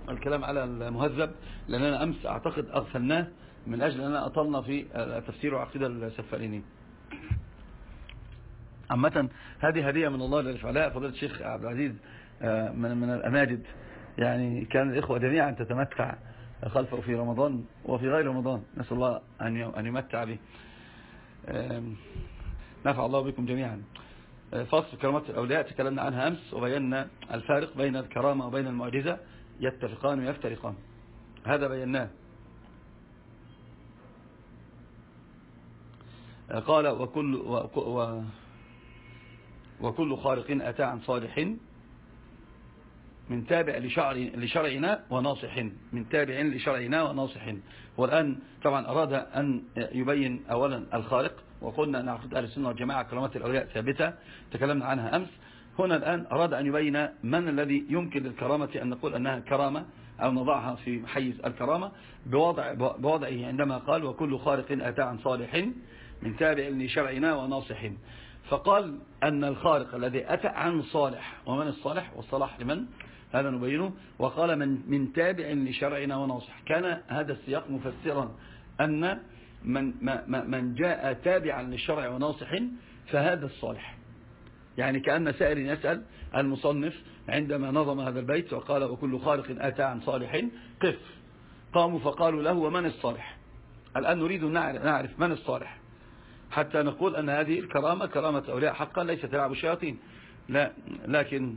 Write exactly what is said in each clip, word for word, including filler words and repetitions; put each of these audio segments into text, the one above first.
الكلام على المهذب، لأننا أمس أعتقد أغفلناه من أجل أننا أطلنا في تفسير وعقيدة السفاريني. عامة هذه هدية من الله للفعلاء فضيلة الشيخ عبد العزيز من من الأماجد، يعني كان الإخوة جميعا تتمتع خلفه في رمضان وفي غير رمضان، نسأل الله أن يمتع به. نفع الله بكم جميعا. فصل كرامات الأولياء تكلمنا عنها أمس وبينا الفارق بين الكرامة وبين المعجزة، يتفقان ويفترقان، هذا بيناه. قال وكل, و وكل خارق أتى عن صالح من تابع لشرع لشرعنا وناصح، من تابع لشرعنا وناصح. والآن طبعا أراد أن يبين أولا الخارق، وقلنا أن عقيدة أهل السنة والجماعة كرامات الأولياء ثابتة تكلمنا عنها أمس. هنا الآن أراد أن يبين من الذي يمكن للكرامة أن نقول أنها كرامة أو نضعها في حيز الكرامة بوضع بوضعه عندما قال وكل خارق أتى عن صالح من تابع لشرعنا وناصح. فقال أن الخارق الذي أتى عن صالح، ومن الصالح والصلاح لمن؟ هذا نبينه. وقال من, من تابع لشرعنا وناصح. كان هذا السياق مفسرا أن من, من جاء تابعا للشرع وناصح فهذا الصالح. يعني كأن سائل يسأل المصنف عندما نظم هذا البيت وقال وكل خارق أتى عن صالح قف، قاموا فقالوا له ومن الصالح؟ الآن نريد أن نعرف من الصالح حتى نقول أن هذه الكرامة كرامة أولياء حقا ليست تلعب الشياطين. لا، لكن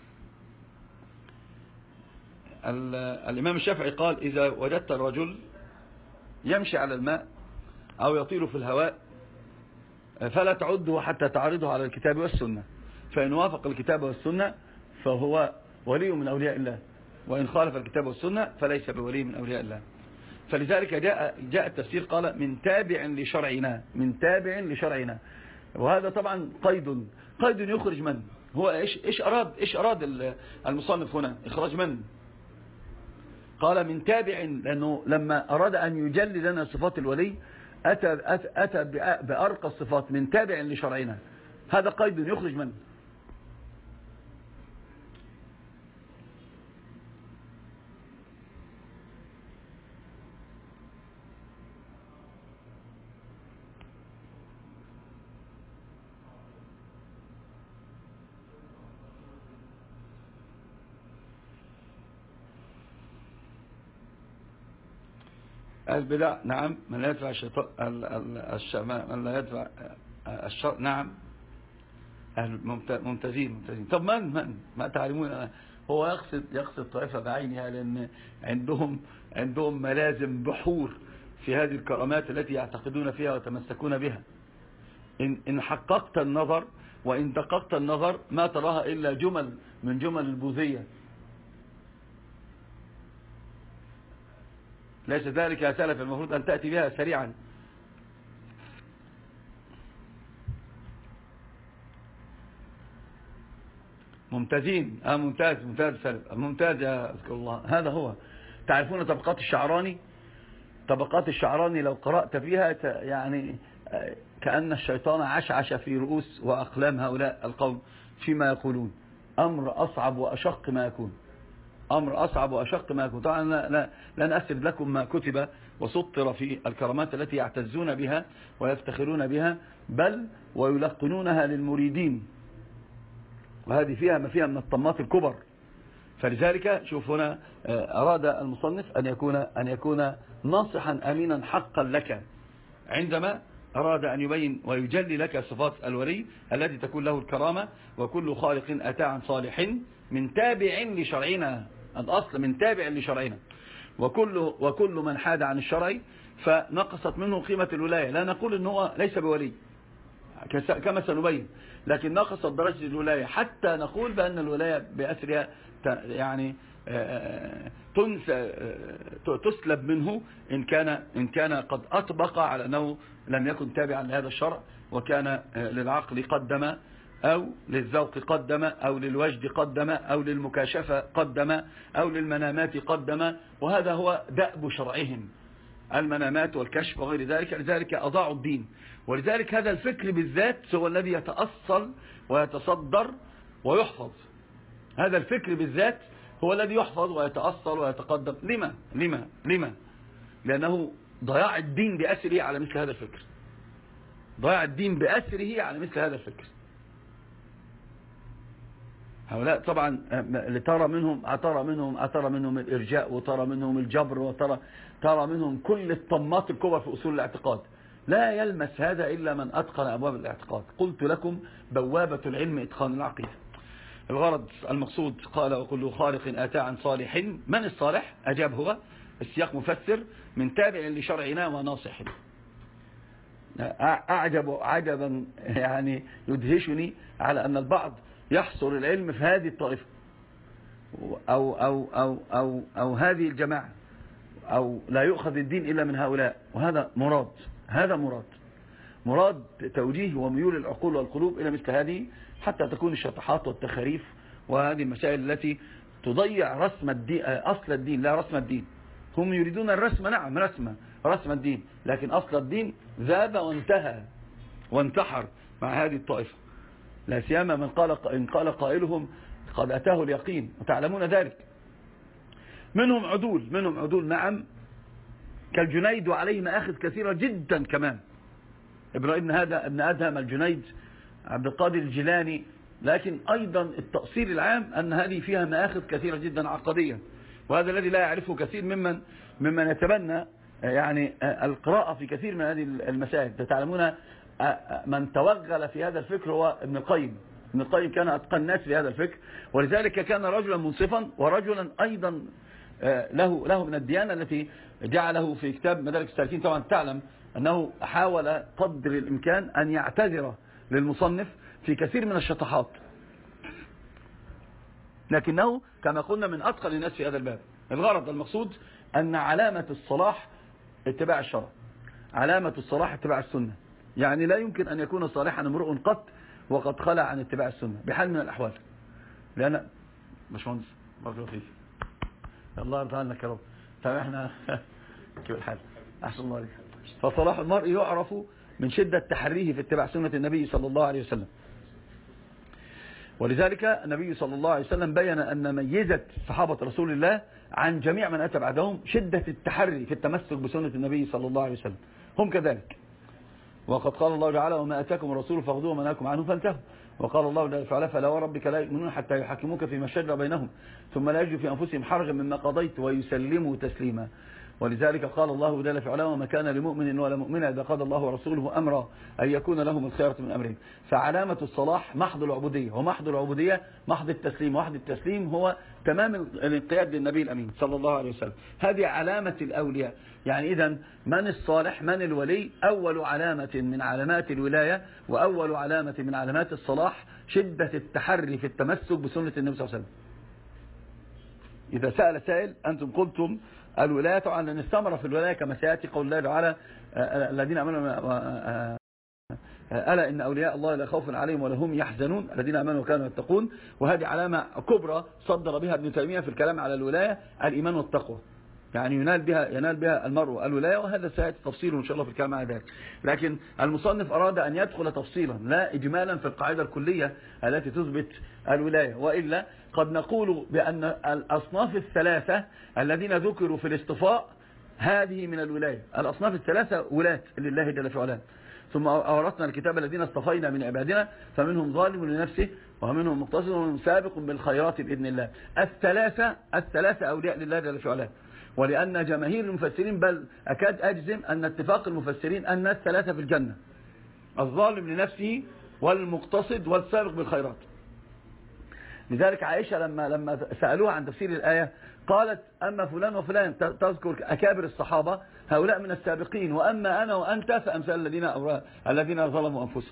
الإمام الشافعي قال إذا وجدت الرجل يمشي على الماء أو يطير في الهواء فلا تعده حتى تعرضه على الكتاب والسنة، فإن وافق الكتاب والسنة فهو ولي من أولياء الله، وإن خالف الكتاب والسنة فليس بولي من أولياء الله. فلذلك جاء جاء التفسير قال من تابع لشرعنا، من تابع لشرعنا. وهذا طبعا قيد قيد يخرج من هو ايش ايش اراد ايش اراد المصنف هنا اخراج من؟ قال من تابع، لانه لما اراد ان يجلي لنا صفات الولي اتى اتى, أتى بارقى الصفات من تابع لشرعنا. هذا قيد يخرج من؟ البدع. نعم، من لا يدفع الشيطان من لا يدفع الشر. نعم، ممتازين ممتازين. طب من من ما تعلمون؟ هو يقصد يقصد طائفة بعينها، لأن عندهم عندهم ملازم بحور في هذه الكرامات التي يعتقدون فيها ويتمسكون بها. إن إن حققت النظر وإن دققت النظر ما تراها إلا جمل من جمل البوذية. ليس ذلك يا سلف، المفروض أن تأتي بها سريعا. ممتازين. آه ممتاز ممتاز سلف، ممتاز يا أذكر الله. هذا هو. تعرفون طبقات الشعراني؟ طبقات الشعراني لو قرأت فيها يعني كأن الشيطان عشعش في رؤوس وأقلام هؤلاء القوم فيما يقولون. أمر أصعب وأشق ما يكون، أمر أصعب وأشق ما يكون. طبعا لا لن أسرد لكم ما كتب وسطر في الكرامات التي يعتزون بها ويفتخرون بها، بل ويلقنونها للمريدين، وهذه فيها ما فيها من الطمات الكبر. فلذلك شوف هنا أراد المصنف أن يكون أن يكون ناصحا أمينا حقا لك عندما أراد أن يبين ويجلي لك صفات الولي التي تكون له الكرامة. وكل خالق أتى عن صالح من تابع لشرعنا، الأصل من تابع لشرعنا. وكل وكل من حاد عن الشرع فنقصت منه قيمة الولاية. لا نقول إنه ليس بولي كما سنبين، لكن نقصت درجة الولاية حتى نقول بأن الولاية بأسرها يعني تسلب منه إن كان إن كان قد أطبق على أنه لم يكن تابعا لهذا الشرع، وكان للعقل قدم أو للذوق قدم أو للوجد قدم أو للمكاشفة قدم أو للمنامات قدم. وهذا هو دأب شرعهم، المنامات والكشف وغير ذلك. لذلك أضاعوا الدين. ولذلك هذا الفكر بالذات هو الذي يتأصل ويتصدر ويحفظ. هذا الفكر بالذات هو الذي يحفظ ويتأصل ويتقدم. لما لما لما لأنه ضياع الدين بأسره على مثل هذا الفكر، ضياع الدين بأسره على مثل هذا الفكر. هؤلاء طبعا اللي ترى منهم أترى منهم أترى منهم الإرجاء، وترى منهم الجبر، وترى ترى منهم كل الطمات الكبرى في أصول الاعتقاد. لا يلمس هذا إلا من أتقن أبواب الاعتقاد. قلت لكم بوابة العلم إتقان العقيدة. الغرض المقصود قال وكل خالق آتى عن صالح. من الصالح؟ أجاب هو السياق مفسر من تابع لشرعنا وناصح. أعجب عجبا يعني يدهشني على أن البعض يحصر العلم في هذه الطائفة أو, أو, أو, أو, أو هذه الجماعة، أو لا يؤخذ الدين إلا من هؤلاء. وهذا مراد، هذا مراد مراد توجيه وميول العقول والقلوب إلى مثل هذه، حتى تكون الشطحات والتخاريف وهذه المسائل التي تضيع رسم الدين، أصل الدين لا رسم الدين. هم يريدون الرسم، نعم رسم رسم الدين، لكن أصل الدين ذاب وانتهى وانتحر مع هذه الطائفة. لا سيما من قال إن قال قائلهم قد أتاه اليقين، وتعلمون ذلك. منهم عدول منهم عدول نعم، كالجنيد وعليه مآخذ كثيرة جدا كمان. ابن هذا ابن أدهم الجنيد عبد القادر الجيلاني. لكن أيضا التأصيل العام أن هذه فيها مآخذ كثيرة جدا عقدية، وهذا الذي لا يعرفه كثير ممن ممن يتبنى يعني القراءة في كثير من هذه المسائل. تعلمون من توغل في هذا الفكر هو ابن القيم. ابن القيم كان أتقن الناس في هذا الفكر، ولذلك كان رجلا منصفا، ورجلا أيضا له له من الديانة التي جعله في كتاب مدارك السالكين. طبعا تعلم أنه حاول قدر الإمكان أن يعتذر للمصنف في كثير من الشطحات، لكنه كما قلنا من أتقن الناس في هذا الباب. الغرض المقصود أن علامة الصلاح اتباع الشرع، علامة الصلاح اتباع السنة. يعني لا يمكن أن يكون صالحا امرؤ قط وقد خلع عن اتباع السنة بحال من الأحوال. لأن باشمهندس بارك الله فيك، الله يرضى عنك يا رب. طيب احنا كيف الحال؟ أحسن الله عليك. فصلاح المرء يعرف من شدة تحريه في اتباع سنة النبي صلى الله عليه وسلم. ولذلك النبي صلى الله عليه وسلم بين أن ميزة صحابة رسول الله عن جميع من أتى بعدهم شدة التحري في التمسك بسنة النبي صلى الله عليه وسلم. هم كذلك. وقد قال الله تعالى وما أتاكم الرسول فخذوه وما نهاكم عنه فانتهوا. وقال الله جل وعلا فلا وربك لا يؤمنون حتى يحكموك فيما شجر بينهم ثم لا يجدوا في أنفسهم حرجا مما قضيت ويسلموا تسليما. ولذلك قال الله جل وعلا وما كان لمؤمن ولا مؤمنة إذا قضى الله ورسوله أمرا أن يكون لهم الخيرة من أمرهم. فعلامة الصلاح محض العبودية، ومحض العبودية محض التسليم، وحد التسليم هو تمام الانقياد للنبي الأمين صلى الله عليه وسلم. هذه علامة الأولياء. يعني إذن من الصالح من الولي؟ أول علامة من علامات الولاية وأول علامة من علامات الصلاح شدة التحري في التمسك بسنة النبي صلى الله عليه وسلم. إذا سأل سائل أنتم قلتم الولاية، طبعا لأن الثمرة في الولاية كما سيأتي قول الله تعالى الذين آمنوا ألا إن أولياء الله لا خوف عليهم ولا هم يحزنون الذين آمنوا وكانوا يتقون. وهذه علامة كبرى صدر بها ابن تيمية في الكلام على الولاية، الإيمان والتقوى. يعني ينال بها ينال بها المرء الولاية، وهذا سيأتي تفصيله إن شاء الله في الكلام على ذلك. لكن المصنف أراد أن يدخل تفصيلا لا إجمالا في القاعدة الكلية التي تثبت الولاية، وإلا قد نقول بأن الأصناف الثلاثة الذين ذكروا في الاصطفاء هذه من الولاية. الأصناف الثلاثة ولاة لله جل وعلا. ثم أورثنا الكتاب الذين اصطفينا من عبادنا فمنهم ظالم لنفسه ومنهم مقتصد ومنهم سابق بالخيرات بإذن الله. الثلاثة الثلاثة أولياء لله جل وعلا. ولأن جماهير المفسرين بل أكاد أجزم أن اتفاق المفسرين أن الثلاثة في الجنة، الظالم لنفسه والمقتصد والسابق بالخيرات. لذلك عائشة لما لما سألوها عن تفسير الآية قالت أما فلان وفلان تذكر أكابر الصحابة هؤلاء من السابقين، وأما أنا وأنت فأمثال الذين الذين ظلموا أنفسهم.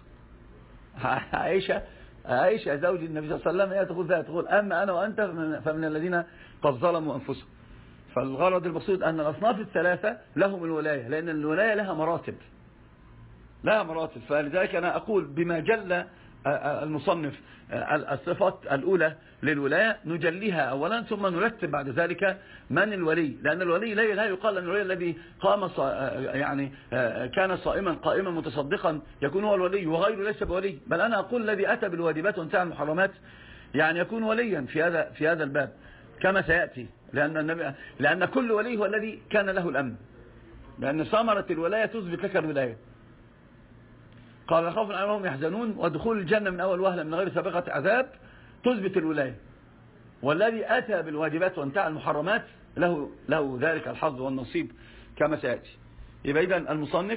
عائشة عائشة زوج النبي صلى الله عليه وسلم هي تقول ذات تقول أما أنا وأنت فمن الذين قد ظلموا أنفسهم. فالغرض المقصود أن الأصناف الثلاثة لهم الولاية، لأن الولاية لها مراتب لها مراتب. فلذلك أنا أقول بما جل المصنف الصفات الأولى للولاية نجليها أولا، ثم نرتب بعد ذلك من الولي. لأن الولي لا يقال أن الولي الذي قام يعني كان صائما قائما متصدقا يكون هو الولي وغيره ليس بولي، بل أنا أقول الذي أتى بالواجبات وانتهى المحرمات يعني يكون وليا في هذا في هذا الباب. كما سيأتي، لأن, النبي لأن كل ولي هو الذي كان له الأمن، لأن ثمرة الولاية تثبت لك الولاية. قال خوف عليهم يحزنون ودخول الجنة من أول وهلة من غير سابقة عذاب تثبت الولاية. والذي أتى بالواجبات وانتهى المحرمات له له ذلك الحظ والنصيب كما سيأتي. يبقى إذن المصنف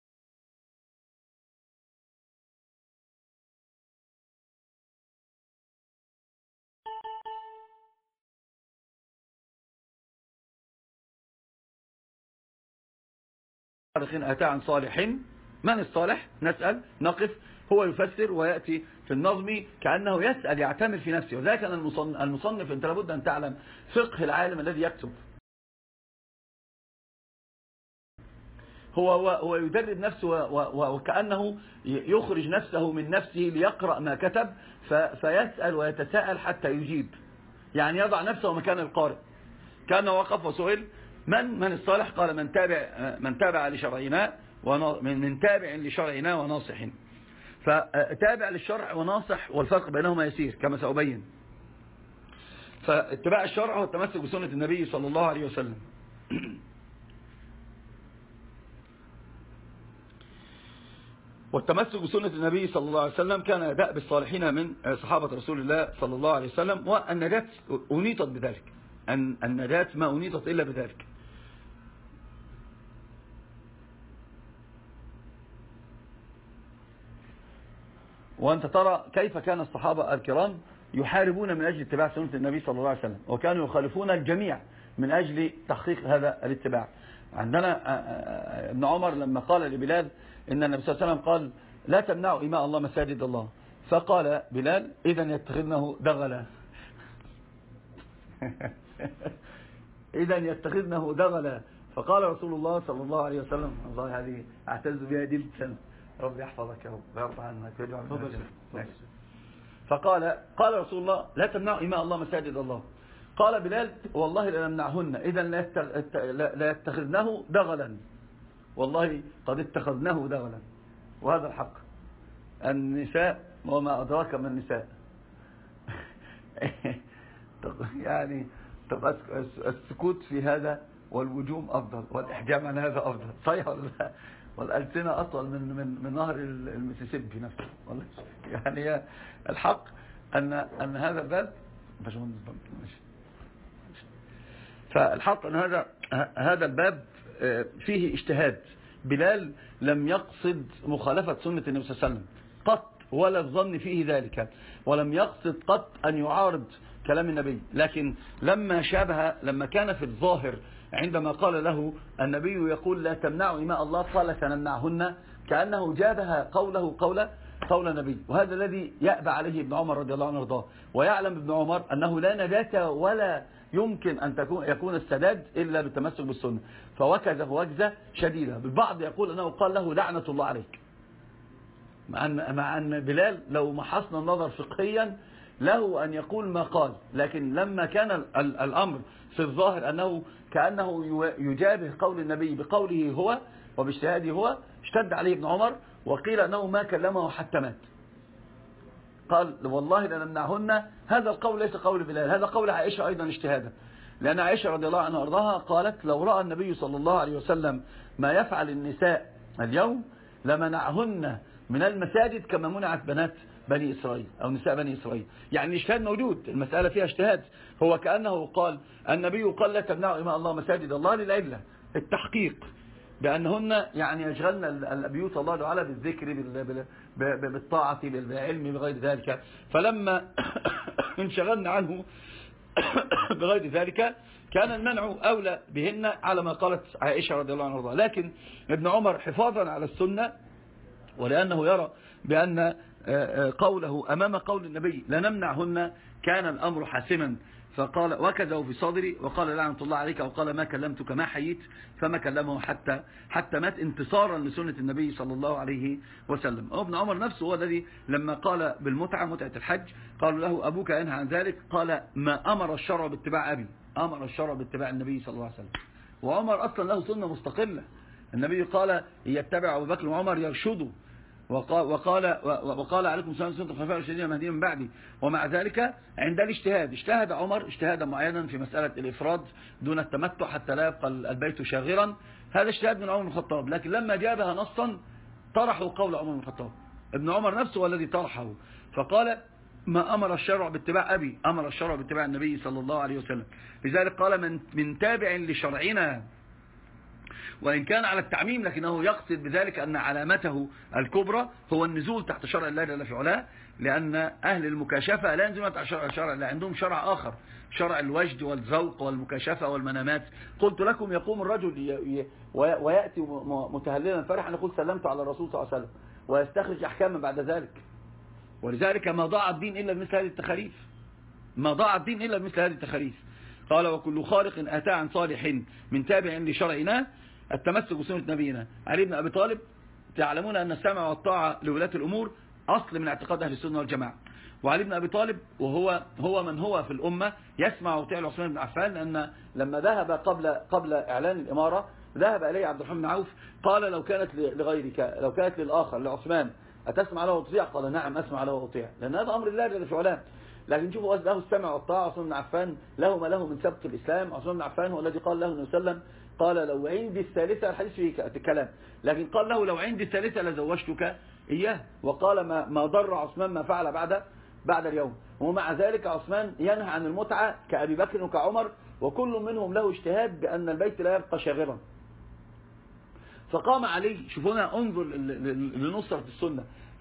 أتى عن صالحين. من الصالح؟ نسأل نقف، هو يفسر ويأتي في النظم كأنه يسأل يعتمر في نفسه. وذلك أن المصنف أنت لابد أن تعلم فقه العالم الذي يكتب. هو هو, هو يدرب نفسه وكأنه يخرج نفسه من نفسه ليقرأ ما كتب، فيسأل ويتساءل حتى يجيب، يعني يضع نفسه مكان القارئ. كان وقف وسئل من من الصالح؟ قال من تابع من تابع لشرعنا من تابع لشرعنا وناصح. فتابع للشرع وناصح والفرق بينهما يسير كما سأبين. فاتباع الشرع هو التمسك بسنة النبي صلى الله عليه وسلم. والتمسك بسنة النبي صلى الله عليه وسلم كان دأب الصالحين من صحابة رسول الله صلى الله عليه وسلم، والنجاة أنيطت بذلك، أن النجاة ما أنيطت إلا بذلك. وأنت ترى كيف كان الصحابة الكرام يحاربون من أجل اتباع سنة النبي صلى الله عليه وسلم، وكانوا يخالفون الجميع من أجل تحقيق هذا الاتباع. عندنا ابن عمر لما قال لبلال إن النبي صلى الله عليه وسلم قال لا تمنعوا إماء الله مساجد الله، فقال بلال إذن يتخذنه دغلا إذن يتخذنه دغلا. فقال رسول الله صلى الله عليه وسلم، الله هذه أعتز بها دي السنة، رب يحفظك يا رب ويرضى عنك ويجعل منك. فقال قال رسول الله لا تمنعوا إماء الله مساجد الله. قال بلال والله لنمنعهن إذن لا يتخذنه دغلا، والله قد اتخذناه دغلا. وهذا الحق. النساء وما أدراك من النساء يعني تبقى السكوت في هذا والوجوم أفضل، والإحجام عن هذا أفضل، صحيح ولا لا؟ والألسنة أطول من من من نهر المسيسيبي نفسه والله. يعني الحق أن أن هذا الباب فالحق أن هذا هذا الباب فيه اجتهاد. بلال لم يقصد مخالفة سنة النبي صلى الله عليه وسلم قط، ولا الظن فيه ذلك، ولم يقصد قط أن يعارض كلام النبي، لكن لما شابه لما كان في الظاهر عندما قال له النبي يقول لا تمنعوا إماء الله قال سنمنعهن، كأنه جابها قوله قول قول النبي. وهذا الذي يأبى عليه ابن عمر رضي الله عنه وارضاه. ويعلم ابن عمر أنه لا نجاة ولا يمكن أن تكون يكون السداد إلا بالتمسك بالسنة، فوكزه وكزة شديدة. البعض يقول أنه قال له لعنة الله عليك، مع أن, مع أن بلال لو محصنا النظر فقهيا له أن يقول ما قال، لكن لما كان الأمر في الظاهر أنه كأنه يجابه قول النبي بقوله هو وباجتهاده هو، اشتد عليه ابن عمر، وقيل أنه ما كلمه حتى مات. قال والله لنمنعهن. هذا القول ليس قول بلال، هذا قول عائشة أيضا اجتهادا، لأن عائشة رضي الله عنها وارضاها قالت لو رأى النبي صلى الله عليه وسلم ما يفعل النساء اليوم لمنعهن من المساجد كما منعت بنات بني إسرائيل أو نساء بني إسرائيل. يعني الاجتهاد موجود، المسألة فيها اجتهاد. هو كأنه قال النبي قال لا تمنعوا إماء الله مساجد الله للعلة التحقيق بأنهن يعني يشغلن البيوت الله تعالى بالذكر بالطاعة بالعلم بغير ذلك، فلما انشغلنا عنه بغير ذلك كان المنع أولى بهن على ما قالت عائشة رضي الله عنها وارضاها. لكن ابن عمر حفاظا على السنة ولأنه يرى بأن قوله أمام قول النبي لنمنعهن كان الأمر حاسما، فقال وكذا في صدري وقال لعنة الله عليك، أو قال ما كلمتك ما حييت، فما كلمه حتى حتى مات انتصارا لسنة النبي صلى الله عليه وسلم. ابن عمر نفسه هو الذي لما قال بالمتعة متعة الحج قالوا له أبوك ينهى عن ذلك، قال ما أمر الشرع باتباع أبي، أمر الشرع باتباع النبي صلى الله عليه وسلم. وعمر أصلا له سنة مستقلة، النبي قال يتبع أبو بكر وعمر يرشدوا وقال, وقال, وقال عليكم السلام سنة الخلفاء الراشدين المهديين من بعدي. ومع ذلك عند الاجتهاد اجتهد عمر اجتهادا معينا في مسألة الإفراد دون التمتع حتى لا يبقى البيت شاغرا. هذا اجتهاد من عمر بن الخطاب، لكن لما جابها نصا طرحوا قول عمر بن الخطاب. ابن عمر نفسه هو الذي طرحه، فقال ما أمر الشرع باتباع أبي، أمر الشرع باتباع النبي صلى الله عليه وسلم. لذلك قال من, من تابع لشرعنا، وإن كان على التعميم لكنه يقصد بذلك أن علامته الكبرى هو النزول تحت شرع الله جل في علاه، لأن أهل المكاشفة لا ينزلون تحت شرع شرع الله، عندهم شرع آخر، شرع الوجد والذوق والمكاشفة والمنامات. قلت لكم يقوم الرجل ويأتي متهللا فرحا يقول سلمت على الرسول صلى الله عليه وسلم ويستخرج أحكاما بعد ذلك. ولذلك ما ضاع الدين إلا بمثل هذه التخاريف، ما ضاع الدين إلا بمثل هذه التخاريف. قال وكل خارق أتى عن صالح من تابع لشرعنا التمسك بسنة نبينا. علي بن أبي طالب تعلمون أن السمع والطاعة لولاة الأمور أصل من اعتقاد أهل السنة والجماعة. وعلي بن أبي طالب وهو هو من هو في الأمة يسمع ويطيع عثمان بن عفان، لأن لما ذهب قبل قبل إعلان الإمارة ذهب إليه عبد الرحمن بن عوف قال لو كانت لغيرك، لو كانت للآخر لعثمان أتسمع له وتطيع؟ قال نعم أسمع له وأطيع، لأن هذا أمر الله جل في علاه. لكن شوفوا له السمع والطاعة. عثمان بن عفان له ما له من سبق الإسلام. عثمان بن عفان هو الذي قال له النبي صلى الله عليه وسلم قال لو عندي الثالثة، الحديث فيه الكلام، لكن قال له لو عندي الثالثة لزوجتك إياه. وقال ما, ما ضر عثمان ما فعل بعد بعد اليوم. ومع ذلك عثمان ينهى عن المتعة كأبي بكر وكعمر، وكل منهم له اجتهاد بأن البيت لا يبقى شاغرا. فقام علي، شوفونا انظر لنصرة السنة،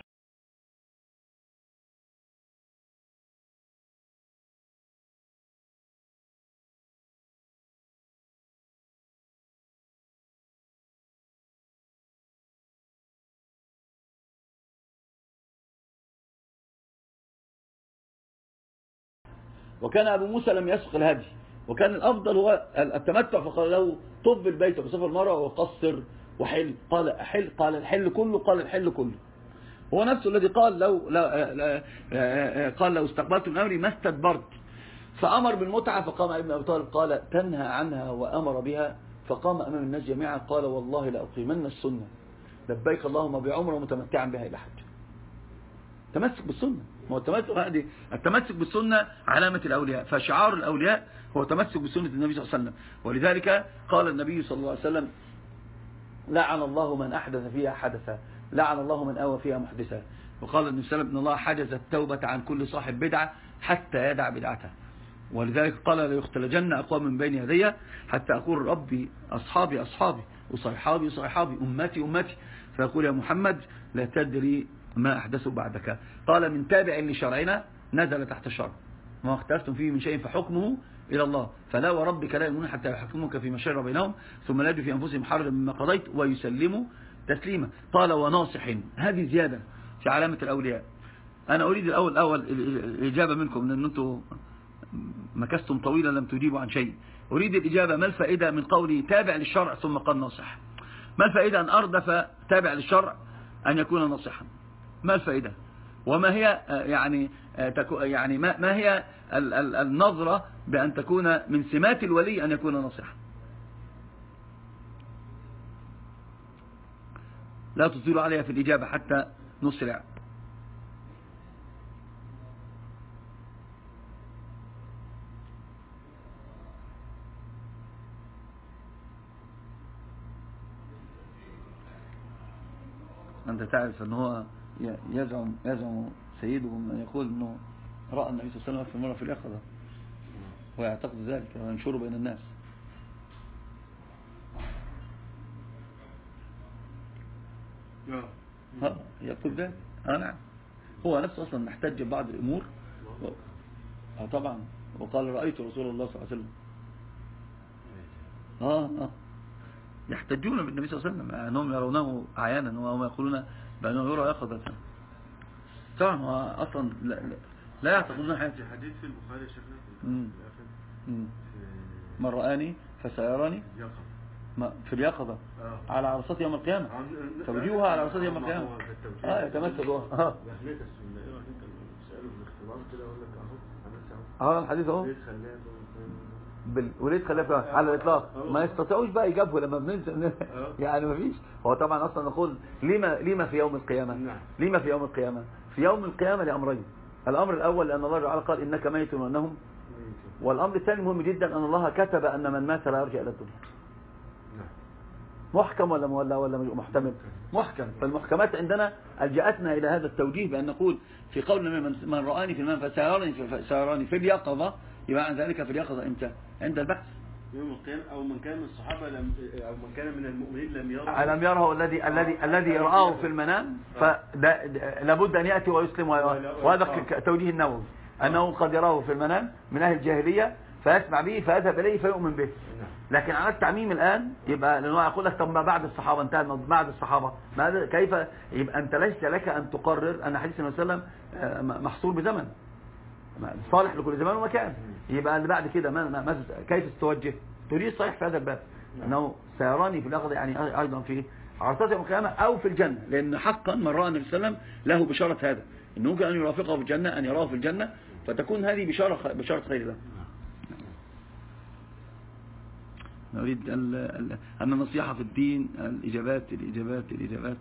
وكان أبو موسى لم يسق الهدي، وكان الأفضل هو التمتع، فقال له طب البيت بصفة المرأة وقصر وحل. قال أحل؟ قال الحل كله. قال الحل كله. هو نفسه الذي قال لو لا قال لو استقبلت من أمري ما استدبرت. فأمر بالمتعة، فقام ابن أبي طالب قال تنهى عنها وأمر بها، فقام أمام الناس جميعا قال والله لأقيمن السنة لبيك اللهم بعمره متمتعا بها إلى حج. تمسك بالسنة، هو التمسك التمسك بالسنة علامة الأولياء، فشعار الأولياء هو تمسك بسنة النبي صلى الله عليه وسلم. ولذلك قال النبي صلى الله عليه وسلم لعن الله من أحدث فيها حدثا، لعن الله من آوى فيها محدثا. وقال النبي صلى الله عليه وسلم إن الله حجز التوبة عن كل صاحب بدعة حتى يدع بدعته. ولذلك قال ليختلجن أقوام من بين يدي حتى أقول ربي أصحابي أصحابي وصيحابي صيحابي أمتي أمتي، فيقول يا محمد لا تدري ما أحدثوا بعدك. قال من تابع لشرعنا نزل تحت الشرع، ما اختلفتم فيه من شيء فحكمه إلى الله، فلا وربك لا يؤمنون حتى يحكموك فيما شجر بينهم ثم لا يجدوا في أنفسهم حرجا مما قضيت ويسلموا تسليما. قال وناصح، هذه زيادة في علامة الأولياء. أنا أريد الأول الأول الإجابة منكم، لأن أنتم مكستم طويلا لم تجيبوا عن شيء. أريد الإجابة ما الفائدة من قولي تابع للشرع ثم قال ناصح؟ ما الفائدة أن أردف تابع للشرع أن يكون ناصحا؟ ما الفائدة؟ وما هي يعني يعني ما ما هي النظرة بأن تكون من سمات الولي أن يكون ناصحا؟ لا تطيلوا عليها في الإجابة حتى نسرع. أنت تعرف أنه هو يزعم يزعم سيدهم أن يقول أنه رأى النبي صلى الله عليه وسلم في المرة في اليقظة، ويعتقد ذلك وينشره بين الناس. ها يقول ذلك. اه نعم، هو نفسه أصلا محتاج بعض الأمور و... اه طبعا، وقال رأيت رسول الله صلى الله عليه وسلم. اه اه يحتجون بالنبي صلى الله عليه وسلم أنهم يرونه عيانا وهم يقولون بأنه يرى يقظة. طبعا هو أصلا لا, لا, لا يعتقدون حاجة. حديث في البخاري شكله من رآني فسيراني في اليقظة على عرصات يوم القيامة، توجيهها على عرصات يوم القيامة. اه يتمثل هو اه اه الحديث اهو. بال... وليه خلافة على الإطلاق ما يستطيعوش بقى يجابوا لما بننزل يعني ما فيش. هو طبعا أصلا نقول لما لما في يوم القيامة لما في يوم القيامة في يوم القيامة لأمرين. الأمر الأول لأن الله تعالى قال إنك ميت وأنهم، والأمر الثاني مهم جدا أن الله كتب أن من مات لا يرجع إلى الدنيا. محكم ولا ولا ولا محتمل؟ محكم. فالمحكمات عندنا ألجأتنا إلى هذا التوجيه بأن نقول في قولنا من رآني في المنام فسيراني فسيراني في اليقظة، يبقى عن ذلك في اليقظة إمتى؟ عند البحث يوم القيامة. أو من كان من الصحابة لم أو من كان من المؤمنين لم يره لم يره الذي الذي الذي رآه في المنام، فلابد أن يأتي ويسلم. وهذا توجيه النووي أنه قد يراه في المنام من أهل الجاهلية فيسمع به فيذهب إليه فيؤمن به. لكن على التعميم الآن يبقى لأنه يقول لك طب ما بعد الصحابة انتهى بعد الصحابة ماذا كيف؟ يبقى أنت ليس لك أن تقرر أن حديث النبي صلى الله عليه وسلم محصور بزمن صالح لكل زمان ومكان. يبقى اللي بعد كده ما ما كيف تتوجه؟ تريد صحيح في هذا الباب أنه سيراني في الأخذ يعني أيضا في عرصات يوم القيامة أو في الجنة، لأن حقا من رأى النبي صلى الله عليه وسلم له بشارة هذا إنه ممكن أن يرافقه في الجنة، أن يراه في الجنة، فتكون هذه بشارة بشارة خير له. نريد أن النصيحة في الدين الإجابات الإجابات الإجابات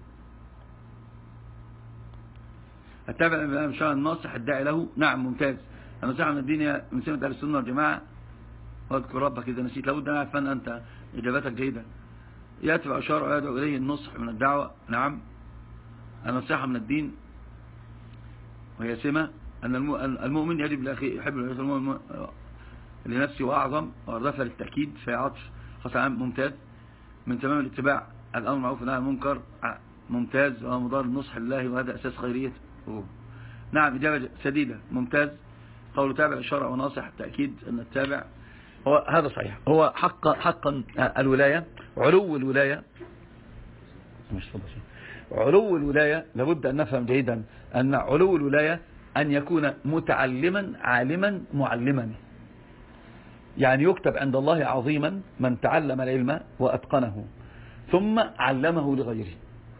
أتابع الإمام شرع الناصح الداعي له. نعم ممتاز. النصيحة من الدين من سنة أهل السنة والجماعة. واذكر ربك إذا نسيت. لابد أن أعرف أن أنت إجاباتك جيدة. يتبع شرع ويدعو إليه النصح من الدعوة. نعم النصيحة من الدين وهي سمة أن المؤمن يجب لأخيه يحب المؤمن لنفسه وأعظم وأردفها للتأكيد في عطف خاصة عام. ممتاز. من تمام الاتباع الأمر معروف والنهي عن المنكر. ممتاز. ومضار النصح لله وهذا أساس خيرية. نعم إجابة سديدة. ممتاز. قول تابع الشرع وناصح التأكيد أن التابع هو هذا صحيح. هو حق حقا الولاية علو الولاية مش علو الولاية لابد أن نفهم جيدا أن علو الولاية أن يكون متعلما عالما معلما. يعني يكتب عند الله عظيما من تعلم العلم وأتقنه ثم علمه لغيره.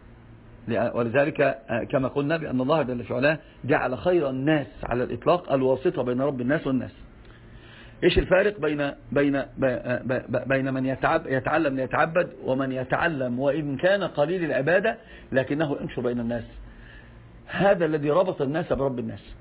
ولذلك كما قلنا بأن الله جل في علاه جعل خير الناس على الإطلاق الواسطة بين رب الناس والناس. إيش الفارق بين بين بين من يتعلم ليتعبد ومن يتعلم وإن كان قليل العبادة لكنه يمشي بين الناس؟ هذا الذي ربط الناس برب الناس.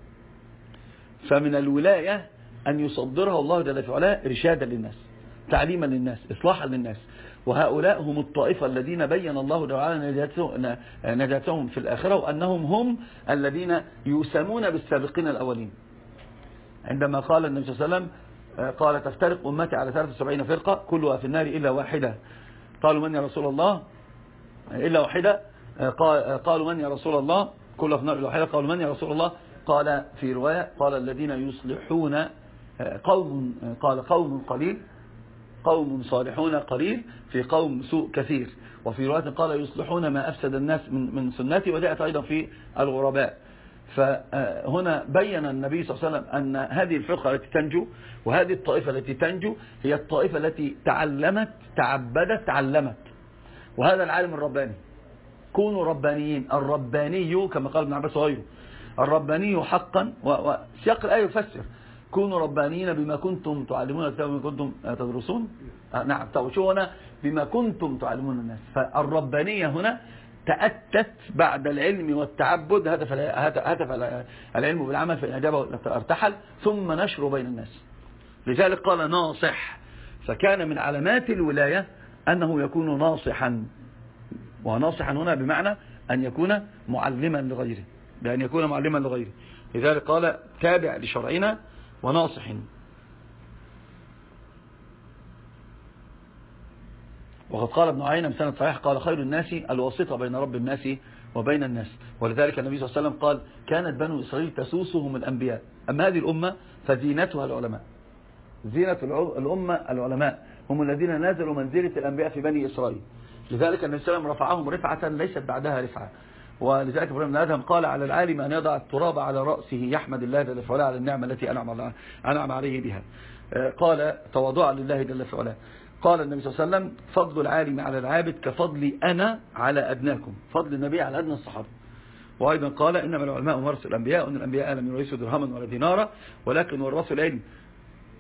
فمن الولاية أن يصدرها الله جل في علاه إرشادا للناس، تعليما للناس، إصلاحا للناس. وهؤلاء هم الطائفة الذين بين الله تعالى نجاتهم في الآخرة، وأنهم هم الذين يسمون بالسابقين الأولين. عندما قال النبي صلى الله عليه وسلم قال تفترق أمتي على ثلاثة وسبعين فرقة كلها في النار إلا واحدة. قالوا من يا رسول الله؟ إلا واحدة. قالوا من يا رسول الله؟ كلها في النار إلا واحدة. قالوا من يا رسول الله؟ قال في رواية قال الذين يصلحون قوم، قال قوم قليل، قوم صالحون قليل في قوم سوء كثير. وفي رواية قال يصلحون ما أفسد الناس من من سنتي، وجاءت أيضا في الغرباء. فهنا بين النبي صلى الله عليه وسلم أن هذه الفرقة التي تنجو وهذه الطائفة التي تنجو هي الطائفة التي تعلمت تعبدت تعلمت. وهذا العالم الرباني. كونوا ربانيين. الرباني كما قال ابن عباس وغيره الرباني حقا، وسياق الآية يفسر كونوا ربانيين بما كنتم تعلمون الكتاب وبما كنتم تدرسون. آه نعم. طب شو هنا بما كنتم تعلمون الناس. فالربانية هنا تأتت بعد العلم والتعبد، هدف هدف العلم بالعمل في الإجابة ارتحل، ثم نشر بين الناس. لذلك قال ناصح. فكان من علامات الولاية أنه يكون ناصحا. وناصحا هنا بمعنى أن يكون معلما لغيره، بأن يكون معلما لغيره. لذلك قال تابع لشرعنا وناصح. وقد قال ابن عيينة بسند صحيح قال خير الناس الواسطة بين رب الناس وبين الناس. ولذلك النبي صلى الله عليه وسلم قال كانت بنو إسرائيل تسوسهم الأنبياء، أما هذه الأمة فزينتها العلماء. زينة الأمة العلماء هم الذين نزلوا منزلة الأنبياء في بني إسرائيل. لذلك النبي صلى الله عليه وسلم رفعهم رفعة ليست بعدها رفعة. ولذلك ابراهيم بن آدم قال على العالم أن يضع التراب على رأسه يحمد الله جل في علاه على النعمة التي أنعم أنعم عليه بها. قال تواضعا لله جل في علاه. قال النبي صلى الله عليه وسلم فضل العالم على العابد كفضلي أنا على أدناكم. فضل النبي على أدنى الصحابة. وأيضا قال إنما العلماء ورثوا الأنبياء، وأن الأنبياء لم يورثوا درهما ولا دينارا ولكن ورثوا العلم.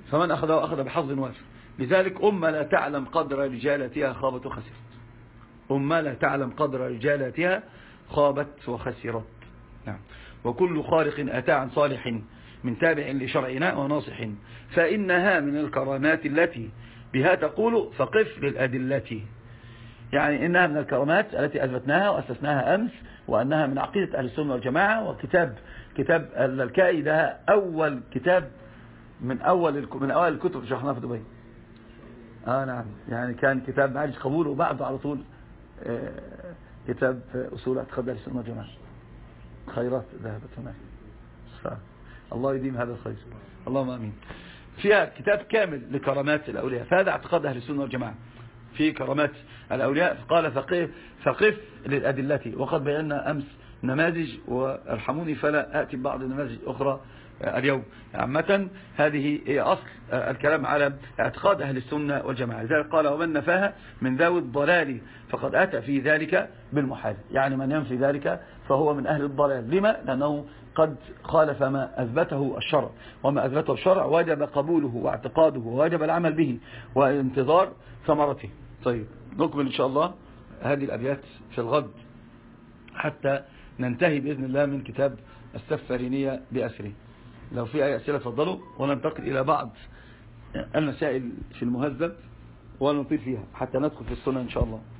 فمن أخذه أخذ بحظ وافر. لذلك أمة لا تعلم قدر رجالتها خابت وخسرت. أمة لا تعلم قدر رجالتها خابت وخسرت. نعم. وكل خارق أتى عن صالح من تابع لشرعنا وناصح فإنها من الكرامات التي بها تقول فقف للأدلة. يعني إنها من الكرامات التي أثبتناها وأسسناها أمس، وأنها من عقيدة أهل السنة والجماعة. وكتاب كتاب الكائي ده أول كتاب من أول من أوائل الكتب شرحناها في دبي. آه نعم، يعني كان كتاب معالج قبول، وبعده على طول آه كتاب أصول اعتقاد أهل السنة والجماعة. خيرات ذهبت هناك، الله يديم هذا الخير، اللهم آمين. فيها كتاب كامل لكرامات الأولياء، فهذا اعتقاد أهل السنة والجماعة في كرامات الأولياء. قال فقف, فقف للأدلة، وقد بينا أمس نماذج، وارحموني فلا أتي بعض النماذج أخرى اليوم. عامة هذه هي أصل الكلام على اعتقاد أهل السنة والجماعة. لذلك قال ومن نفاها من ذوي الضلال فقد أتى في ذلك بالمحال. يعني من ينفي ذلك فهو من أهل الضلال. لما؟ لأنه قد خالف ما أثبته الشرع، وما أثبته الشرع وجب قبوله واعتقاده ووجب العمل به وانتظار ثمرته. طيب نكمل إن شاء الله هذه الأبيات في الغد حتى ننتهي بإذن الله من كتاب السفارينية بأسره. لو في أي أسئلة تفضلوا، وننتقل إلى بعض المسائل في المهذب ونطيل فيها حتى ندخل في السنة إن شاء الله.